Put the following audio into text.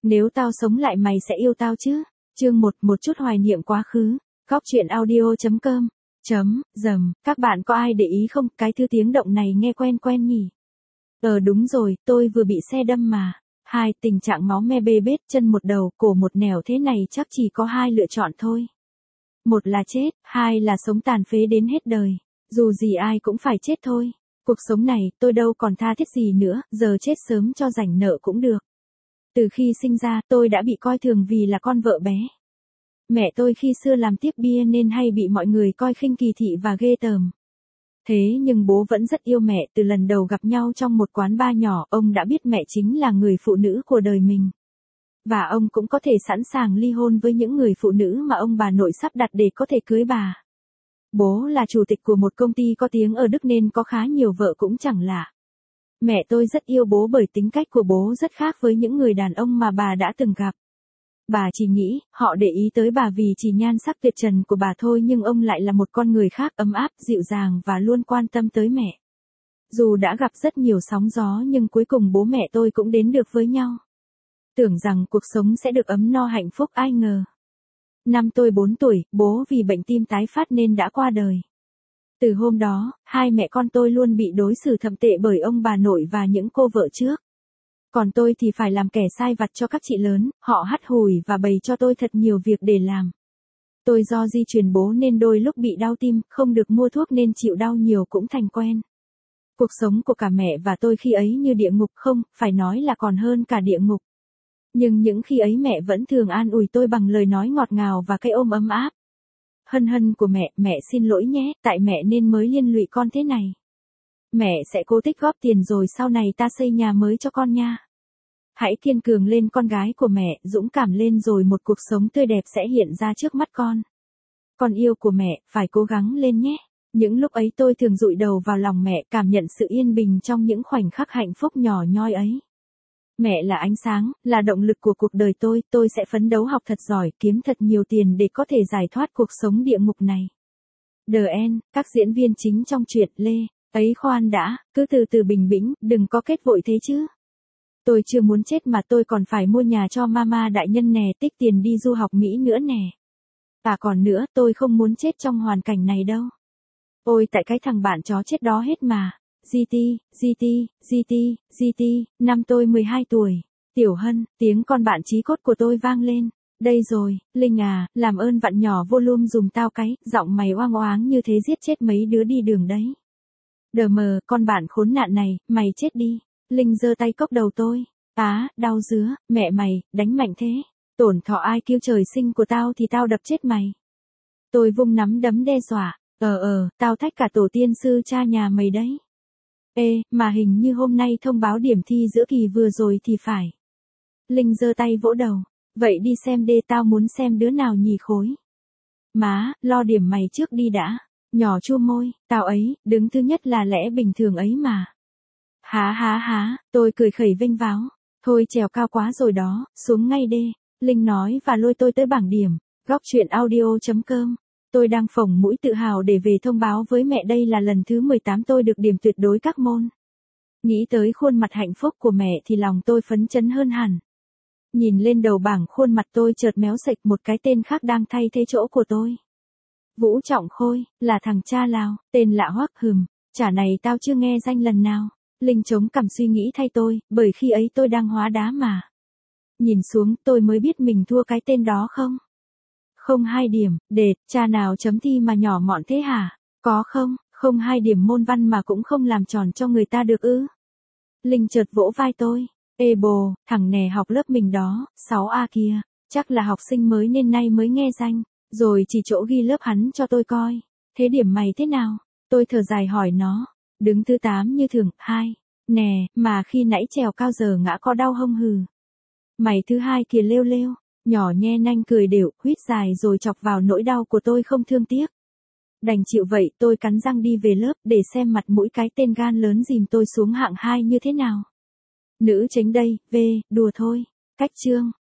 Nếu tao sống lại mày sẽ yêu tao chứ? Chương 1, một chút hoài niệm quá khứ. Góc truyện audio.com. Dầm, các bạn có ai để ý không, cái thứ tiếng động này nghe quen quen nhỉ? Đúng rồi, tôi vừa bị xe đâm mà. 2. Tình trạng máu me bê bết, chân một đầu, cổ một nẻo thế này chắc chỉ có 2 lựa chọn thôi. Một là chết, 2 là sống tàn phế đến hết đời. Dù gì ai cũng phải chết thôi. Cuộc sống này, tôi đâu còn tha thiết gì nữa, giờ chết sớm cho rảnh nợ cũng được. Từ khi sinh ra, tôi đã bị coi thường vì là con vợ bé. Mẹ tôi khi xưa làm tiếp bia nên hay bị mọi người coi khinh, kỳ thị và ghê tởm. Thế nhưng bố vẫn rất yêu mẹ. Từ lần đầu gặp nhau trong một quán bar nhỏ, ông đã biết mẹ chính là người phụ nữ của đời mình. Và ông cũng có thể sẵn sàng ly hôn với những người phụ nữ mà ông bà nội sắp đặt để có thể cưới bà. Bố là chủ tịch của một công ty có tiếng ở Đức nên có khá nhiều vợ cũng chẳng lạ. Mẹ tôi rất yêu bố bởi tính cách của bố rất khác với những người đàn ông mà bà đã từng gặp. Bà chỉ nghĩ, họ để ý tới bà vì chỉ nhan sắc tuyệt trần của bà thôi, nhưng ông lại là một con người khác, ấm áp, dịu dàng và luôn quan tâm tới mẹ. Dù đã gặp rất nhiều sóng gió nhưng cuối cùng bố mẹ tôi cũng đến được với nhau. Tưởng rằng cuộc sống sẽ được ấm no hạnh phúc, ai ngờ. Năm tôi 4 tuổi, bố vì bệnh tim tái phát nên đã qua đời. Từ hôm đó, hai mẹ con tôi luôn bị đối xử thậm tệ bởi ông bà nội và những cô vợ trước. Còn tôi thì phải làm kẻ sai vặt cho các chị lớn, họ hắt hủi và bày cho tôi thật nhiều việc để làm. Tôi do di truyền bố nên đôi lúc bị đau tim, không được mua thuốc nên chịu đau nhiều cũng thành quen. Cuộc sống của cả mẹ và tôi khi ấy như địa ngục, không, phải nói là còn hơn cả địa ngục. Nhưng những khi ấy mẹ vẫn thường an ủi tôi bằng lời nói ngọt ngào và cái ôm ấm áp. Hân hân của mẹ xin lỗi nhé, tại mẹ nên mới liên lụy con thế này. Mẹ sẽ cố tích góp tiền rồi sau này ta xây nhà mới cho con nha. Hãy kiên cường lên con gái của mẹ, dũng cảm lên rồi một cuộc sống tươi đẹp sẽ hiện ra trước mắt con. Con yêu của mẹ, phải cố gắng lên nhé. Những lúc ấy tôi thường dụi đầu vào lòng mẹ, cảm nhận sự yên bình trong những khoảnh khắc hạnh phúc nhỏ nhoi ấy. Mẹ là ánh sáng, là động lực của cuộc đời tôi sẽ phấn đấu học thật giỏi, kiếm thật nhiều tiền để có thể giải thoát cuộc sống địa ngục này. The End, các diễn viên chính trong truyện Lê, ấy khoan đã, cứ từ từ bình tĩnh, đừng có kết vội thế chứ. Tôi chưa muốn chết mà tôi còn phải mua nhà cho mama đại nhân nè, tích tiền đi du học Mỹ nữa nè. À còn nữa, tôi không muốn chết trong hoàn cảnh này đâu. Ôi tại cái thằng bạn chó chết đó hết mà. GT, năm tôi 12 tuổi. Tiểu Hân, tiếng con bạn chí cốt của tôi vang lên. Đây rồi, Linh à, làm ơn vặn nhỏ volume dùm tao cái, giọng mày oang oáng như thế giết chết mấy đứa đi đường đấy. Đờ mờ, con bạn khốn nạn này, mày chết đi. Linh giơ tay cốc đầu tôi. Đau dứa, mẹ mày, đánh mạnh thế. Tổn thọ ai kêu trời sinh của tao thì tao đập chết mày. Tôi vung nắm đấm đe dọa. Tao thách cả tổ tiên sư cha nhà mày đấy. Mà hình như hôm nay thông báo điểm thi giữa kỳ vừa rồi thì phải. Linh giơ tay vỗ đầu. Vậy đi xem đê, tao muốn xem đứa nào nhì khối. Má, lo điểm mày trước đi đã. Nhỏ chua môi, tao ấy, đứng thứ nhất là lẽ bình thường ấy mà. Há, tôi cười khẩy vênh váo. Thôi trèo cao quá rồi đó, xuống ngay đê. Linh nói và lôi tôi tới bảng điểm. Góc truyện audio.com. Tôi đang phồng mũi tự hào để về thông báo với mẹ đây là lần thứ 18 tôi được điểm tuyệt đối các môn. Nghĩ tới khuôn mặt hạnh phúc của mẹ thì lòng tôi phấn chấn hơn hẳn. Nhìn lên đầu bảng khuôn mặt tôi chợt méo sệch, một cái tên khác đang thay thế chỗ của tôi. Vũ Trọng Khôi, là thằng cha Lào, tên lạ hoắc, chả này tao chưa nghe danh lần nào. Linh chống cằm suy nghĩ thay tôi, bởi khi ấy tôi đang hóa đá mà. Nhìn xuống tôi mới biết mình thua cái tên đó không. Không 2 điểm, đệt, cha nào chấm thi mà nhỏ mọn thế hả? Có không 2 điểm môn văn mà cũng không làm tròn cho người ta được ư? Linh chợt vỗ vai tôi. Ê bồ, thằng nè học lớp mình đó, 6A kia, chắc là học sinh mới nên nay mới nghe danh, rồi chỉ chỗ ghi lớp hắn cho tôi coi. Thế điểm mày thế nào? Tôi thở dài hỏi nó. Đứng thứ 8 như thường, 2. Nè, mà khi nãy trèo cao giờ ngã có đau hông hừ? Mày thứ 2 kìa lêu. Nhỏ nhe nanh cười đều, huýt dài rồi chọc vào nỗi đau của tôi không thương tiếc. Đành chịu vậy, tôi cắn răng đi về lớp để xem mặt mũi cái tên gan lớn dìm tôi xuống hạng 2 như thế nào. Nữ tránh đây, đùa thôi. Cách chương.